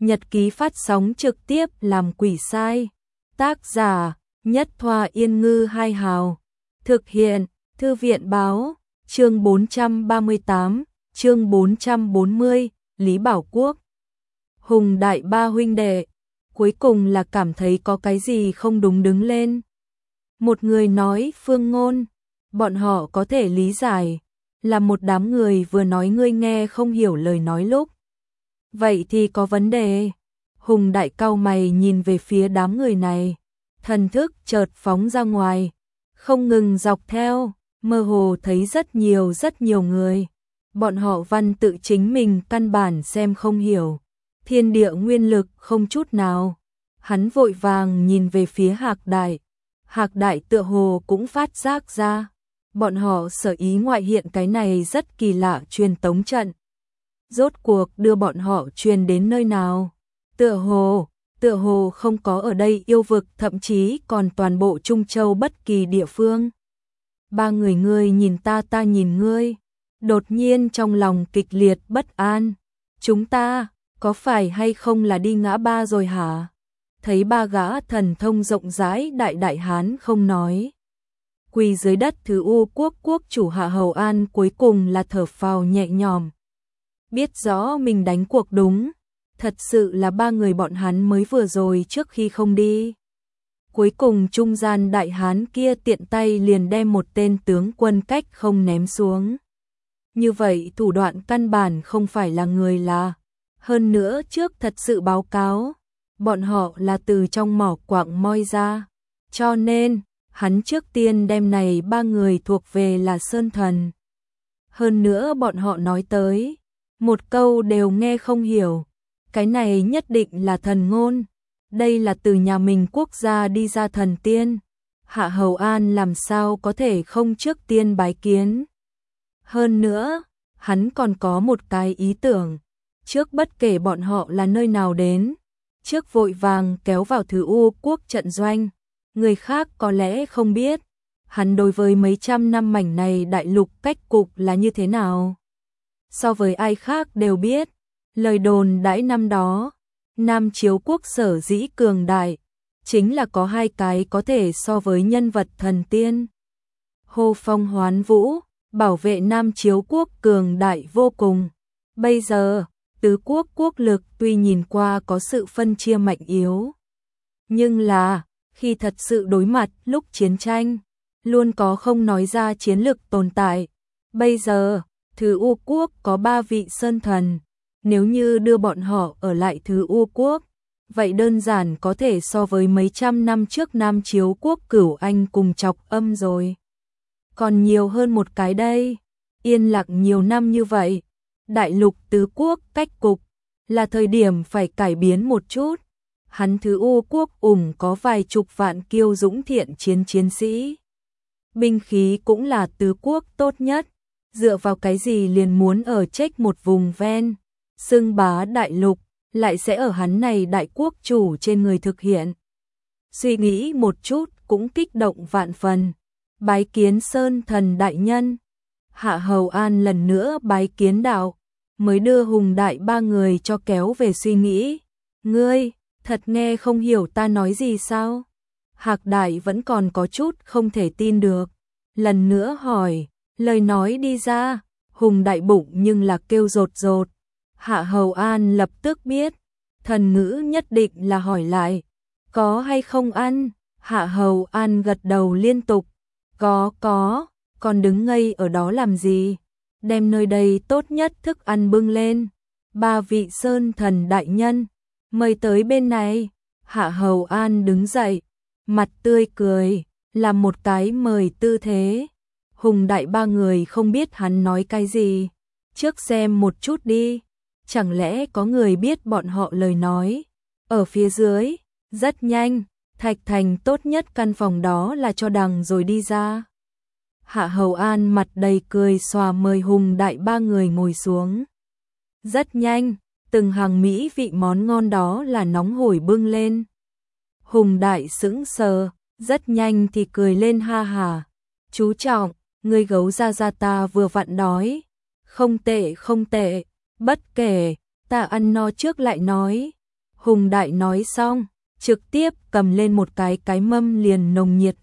Nhật ký phát sóng trực tiếp làm quỷ sai. Tác giả Nhất Thoa Yên Ngư Hai Hào. Thực hiện Thư viện Báo. Chương 438, chương 440, Lý Bảo Quốc. Hùng Đại ba huynh đệ cuối cùng là cảm thấy có cái gì không đúng đứng lên. Một người nói phương ngôn, bọn họ có thể lý giải, là một đám người vừa nói ngươi nghe không hiểu lời nói lúc. Vậy thì có vấn đề. Hùng Đại cau mày nhìn về phía đám người này, thần thức chợt phóng ra ngoài, không ngừng dọc theo, mơ hồ thấy rất nhiều người. Bọn họ văn tự chính mình căn bản xem không hiểu, thiên địa nguyên lực không chút nào. Hắn vội vàng nhìn về phía Hạc Đại. Hạc Đại tựa hồ cũng phát giác ra, bọn họ sở ý ngoại hiện cái này rất kỳ lạ truyền tống trận. Rốt cuộc đưa bọn họ truyền đến nơi nào? Tựa hồ không có ở đây yêu vực, thậm chí còn toàn bộ Trung Châu bất kỳ địa phương. Ba người ngươi nhìn ta nhìn ngươi, đột nhiên trong lòng kịch liệt bất an. Chúng ta, có phải hay không là đi ngã ba rồi hả? Thấy ba gã thần thông rộng rãi đại hán không nói. Quỳ dưới đất Thứ U quốc quốc chủ Hạ Hầu An cuối cùng là thở phào nhẹ nhõm. Biết rõ mình đánh cuộc đúng, thật sự là ba người bọn hắn mới vừa rồi trước khi không đi. Cuối cùng trung gian đại hán kia tiện tay liền đem một tên tướng quân cách không ném xuống. Như vậy thủ đoạn căn bản không phải là người là. Hơn nữa trước thật sự báo cáo, bọn họ là từ trong mỏ quặng moi ra. Cho nên, hắn trước tiên đem này ba người thuộc về là Sơn Thần. Hơn nữa bọn họ nói tới, một câu đều nghe không hiểu. Cái này nhất định là thần ngôn. Đây là từ nhà mình quốc gia đi ra thần tiên. Hạ Hầu An làm sao có thể không trước tiên bái kiến. Hơn nữa, hắn còn có một cái ý tưởng. Trước bất kể bọn họ là nơi nào đến, trước vội vàng kéo vào Thứ U quốc trận doanh. Người khác có lẽ không biết, hắn đối với mấy trăm năm mảnh này đại lục cách cục là như thế nào. So với ai khác đều biết, lời đồn đãi năm đó, Nam Chiếu quốc sở dĩ cường đại, chính là có hai cái có thể so với nhân vật thần tiên. Hô Phong Hoán Vũ, bảo vệ Nam Chiếu quốc cường đại vô cùng. Bây giờ, tứ quốc quốc lực tuy nhìn qua có sự phân chia mạnh yếu, nhưng là, khi thật sự đối mặt lúc chiến tranh, luôn có không nói ra chiến lực tồn tại. Bây giờ, Thứ U quốc có 3 vị sơn thần, nếu như đưa bọn họ ở lại Thứ U quốc, vậy đơn giản có thể so với mấy trăm năm trước Nam Chiếu quốc Cửu Anh cùng Chọc Âm rồi. Còn nhiều hơn một cái đây, yên lặng nhiều năm như vậy, đại lục tứ quốc cách cục, là thời điểm phải cải biến một chút. Hắn Thứ U quốc có vài chục vạn kiêu dũng thiện chiến sĩ. Binh khí cũng là tứ quốc tốt nhất, dựa vào cái gì liền muốn ở trách một vùng ven, xưng bá đại lục, lại sẽ ở hắn này đại quốc chủ trên người thực hiện. Suy nghĩ một chút cũng kích động vạn phần. Bái kiến Sơn Thần đại nhân. Hạ Hầu An lần nữa bái kiến đạo, mới đưa Hùng Đại ba người cho kéo về suy nghĩ. Ngươi, thật nghe không hiểu ta nói gì sao? Hạc Đại vẫn còn có chút không thể tin được. Lần nữa hỏi, lời nói đi ra, Hùng Đại bụng nhưng là kêu rột rột. Hạ Hầu An lập tức biết, thần ngữ nhất định là hỏi lại, có hay không ăn? Hạ Hầu An gật đầu liên tục, có, còn đứng ngây ở đó làm gì? Đem nơi đây tốt nhất thức ăn bưng lên. 3 vị Sơn Thần đại nhân, mời tới bên này. Hạ Hầu An đứng dậy, mặt tươi cười, làm một cái mời tư thế. Hùng Đại ba người không biết hắn nói cái gì, trước xem một chút đi. Chẳng lẽ có người biết bọn họ lời nói? Ở phía dưới, rất nhanh, Thạch Thành tốt nhất căn phòng đó là cho đằng rồi đi ra. Hạ Hầu An mặt đầy cười xòa mời Hùng Đại ba người ngồi xuống. Rất nhanh, từng hàng mỹ vị món ngon đó là nóng hổi bưng lên. Hùng Đại sững sờ, rất nhanh thì cười lên ha hả. Chú trọng, người gấu ra ta vừa vặn đói. Không tệ, bất kể, ta ăn no trước lại nói. Hùng Đại nói xong, trực tiếp cầm lên một cái mâm liền nồng nhiệt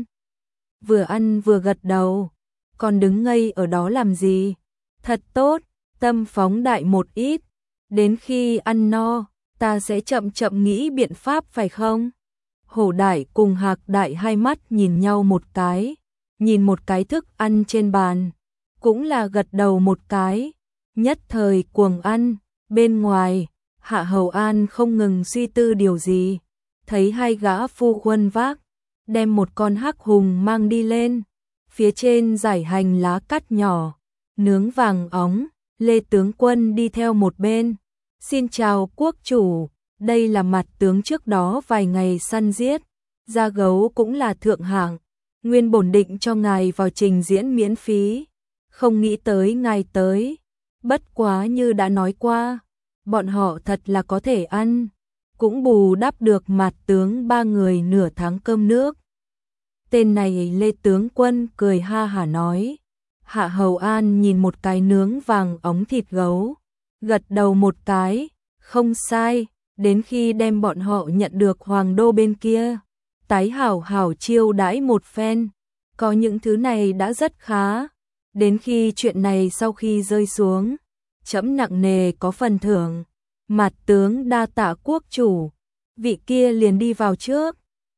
ăn vừa gật đầu, còn đứng ngây ở đó làm gì? Thật tốt, tâm phóng đại một ít, đến khi ăn no, ta sẽ chậm chậm nghĩ biện pháp phải không? Hổ Đại cùng Hạc Đại hai mắt nhìn nhau một cái, nhìn một cái thức ăn trên bàn, cũng là gật đầu một cái, nhất thời cuồng ăn. Bên ngoài, Hạ Hầu An không ngừng suy tư điều gì, thấy hai gã phu quân vác, đem một con hắc hùng mang đi lên, phía trên giải hành lá cắt nhỏ, nướng vàng óng, Lê tướng quân đi theo một bên. Xin chào quốc chủ, đây là mặt tướng trước đó vài ngày săn giết, da gấu cũng là thượng hạng, nguyên bổn định cho ngài vào trình diễn miễn phí, không nghĩ tới ngài tới, bất quá như đã nói qua, bọn họ thật là có thể ăn, cũng bù đắp được mặt tướng ba người nửa tháng cơm nước. Tên này Lê tướng quân cười ha hả nói. Hạ Hầu An nhìn một cái nướng vàng óng thịt gấu, gật đầu một cái, không sai, đến khi đem bọn họ nhận được hoàng đô bên kia, tái hảo hảo chiêu đãi một phen, có những thứ này đã rất khá, đến khi chuyện này sau khi rơi xuống, trẫm nặng nề có phần thưởng, mặt tướng đa tạ quốc chủ, vị kia liền đi vào trước.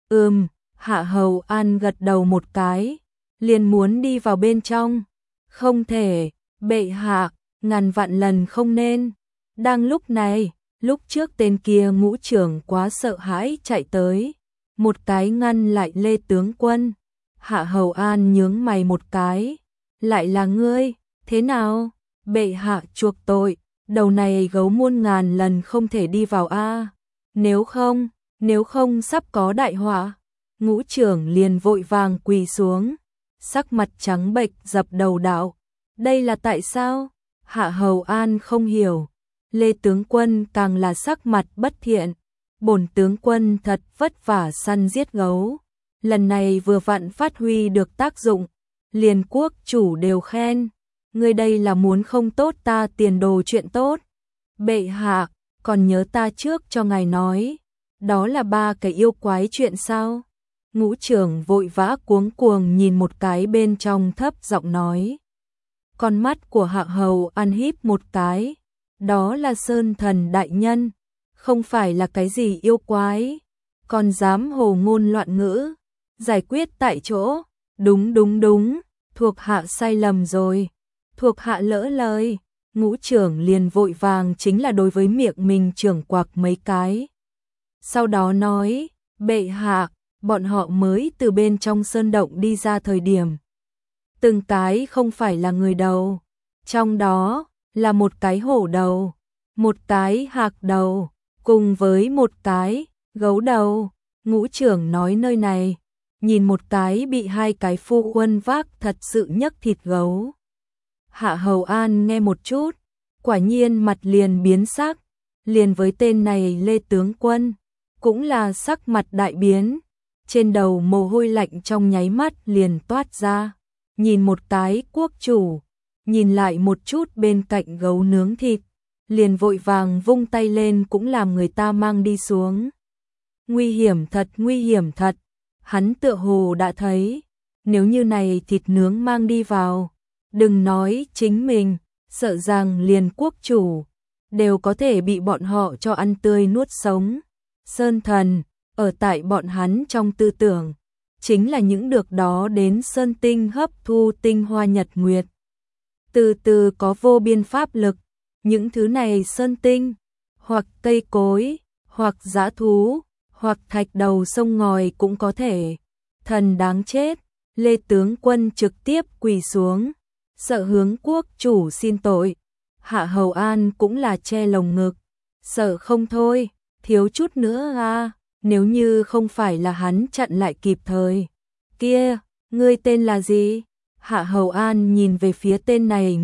Hạ Hầu An gật đầu một cái, liền muốn đi vào bên trong. Không thể, bệ hạ, ngàn vạn lần không nên. Đang lúc này, lúc trước tên kia ngũ trưởng quá sợ hãi chạy tới, một cái ngăn lại Lê tướng quân. Hạ Hầu An nhướng mày một cái, lại là ngươi, thế nào? Bệ hạ chuộc tội, đầu này gấu muôn ngàn lần không thể đi vào a. Nếu không sắp có đại họa. Ngũ trưởng liền vội vàng quỳ xuống, sắc mặt trắng bệch dập đầu đạo. Đây là tại sao? Hạ Hầu An không hiểu. Lê tướng quân càng là sắc mặt bất thiện. Bổn tướng quân thật vất vả săn giết gấu. Lần này vừa vặn phát huy được tác dụng. Liền quốc chủ đều khen. Ngươi đây là muốn không tốt ta tiền đồ chuyện tốt. Bệ hạ, còn nhớ ta trước cho ngài nói. Đó là ba cái yêu quái chuyện sao? Ngũ trưởng vội vã cuống cuồng nhìn một cái bên trong thấp giọng nói. Con mắt của Hạ Hầu An híp một cái, đó là Sơn Thần đại nhân, không phải là cái gì yêu quái, còn dám hồ ngôn loạn ngữ, giải quyết tại chỗ, đúng, thuộc hạ sai lầm rồi, thuộc hạ lỡ lời, ngũ trưởng liền vội vàng chính là đối với miệng mình trưởng quạc mấy cái. Sau đó nói, bệ hạ, bọn họ mới từ bên trong sơn động đi ra thời điểm. Từng cái không phải là người đầu, trong đó là một cái hổ đầu, một cái hạc đầu, cùng với một cái gấu đầu. Ngũ trưởng nói nơi này, nhìn một cái bị hai cái phu quân vác thật sự nhấc thịt gấu. Hạ Hầu An nghe một chút, quả nhiên mặt liền biến sắc, liền với tên này Lê tướng quân, cũng là sắc mặt đại biến. Trên đầu mồ hôi lạnh trong nháy mắt liền toát ra, nhìn một cái quốc chủ, nhìn lại một chút bên cạnh gấu nướng thịt, liền vội vàng vung tay lên cũng làm người ta mang đi xuống. Nguy hiểm thật, hắn tựa hồ đã thấy, nếu như này thịt nướng mang đi vào, đừng nói chính mình, sợ rằng liền quốc chủ, đều có thể bị bọn họ cho ăn tươi nuốt sống. Sơn thần ở tại bọn hắn trong tư tưởng, chính là những được đó đến sơn tinh hấp thu tinh hoa nhật nguyệt. Từ từ có vô biên pháp lực, những thứ này sơn tinh, hoặc cây cối, hoặc dã thú, hoặc thạch đầu sông ngòi cũng có thể. Thần đáng chết, Lê tướng quân trực tiếp quỳ xuống, sợ hướng quốc chủ xin tội. Hạ Hầu An cũng là che lồng ngực, sợ không thôi, thiếu chút nữa a. Nếu như không phải là hắn chặn lại kịp thời. Kia, ngươi tên là gì? Hạ Hầu An nhìn về phía tên này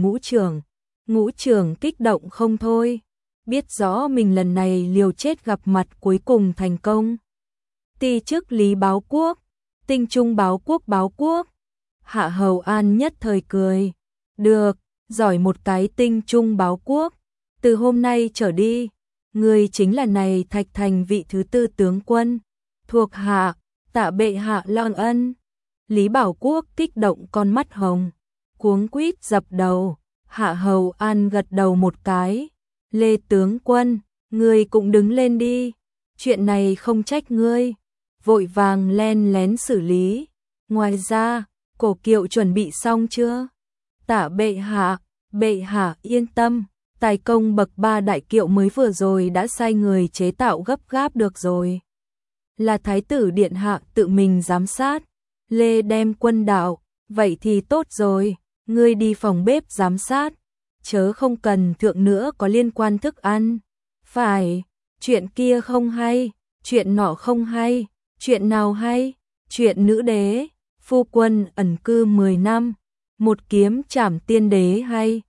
ngũ trưởng kích động không thôi. Biết rõ mình lần này liều chết gặp mặt cuối cùng thành công. Ti chức lý báo quốc, tinh trung báo quốc. Hạ Hầu An nhất thời cười. Được, giỏi một cái tinh trung báo quốc. Từ hôm nay trở đi, Ngươi chính là này Thạch Thành vị thứ 4 tướng quân, thuộc hạ, tạ bệ hạ long ân. Lý Bảo Quốc kích động con mắt hồng, cuống quýt dập đầu, Hạ Hầu An gật đầu một cái. Lê tướng quân, ngươi cũng đứng lên đi, chuyện này không trách ngươi, vội vàng len lén xử lý. Ngoài ra, Cổ Kiệu chuẩn bị xong chưa? Tạ bệ hạ yên tâm, tài công bậc 3 đại kiệu mới vừa rồi đã sai người chế tạo gấp gáp được rồi. Là thái tử điện hạ tự mình giám sát. Lê đem quân đạo, vậy thì tốt rồi, ngươi đi phòng bếp giám sát, chớ không cần thượng nữa có liên quan thức ăn. Phải, chuyện kia không hay, chuyện nọ không hay, chuyện nào hay? Chuyện nữ đế, phu quân ẩn cư 10 năm, một kiếm trảm tiên đế hay?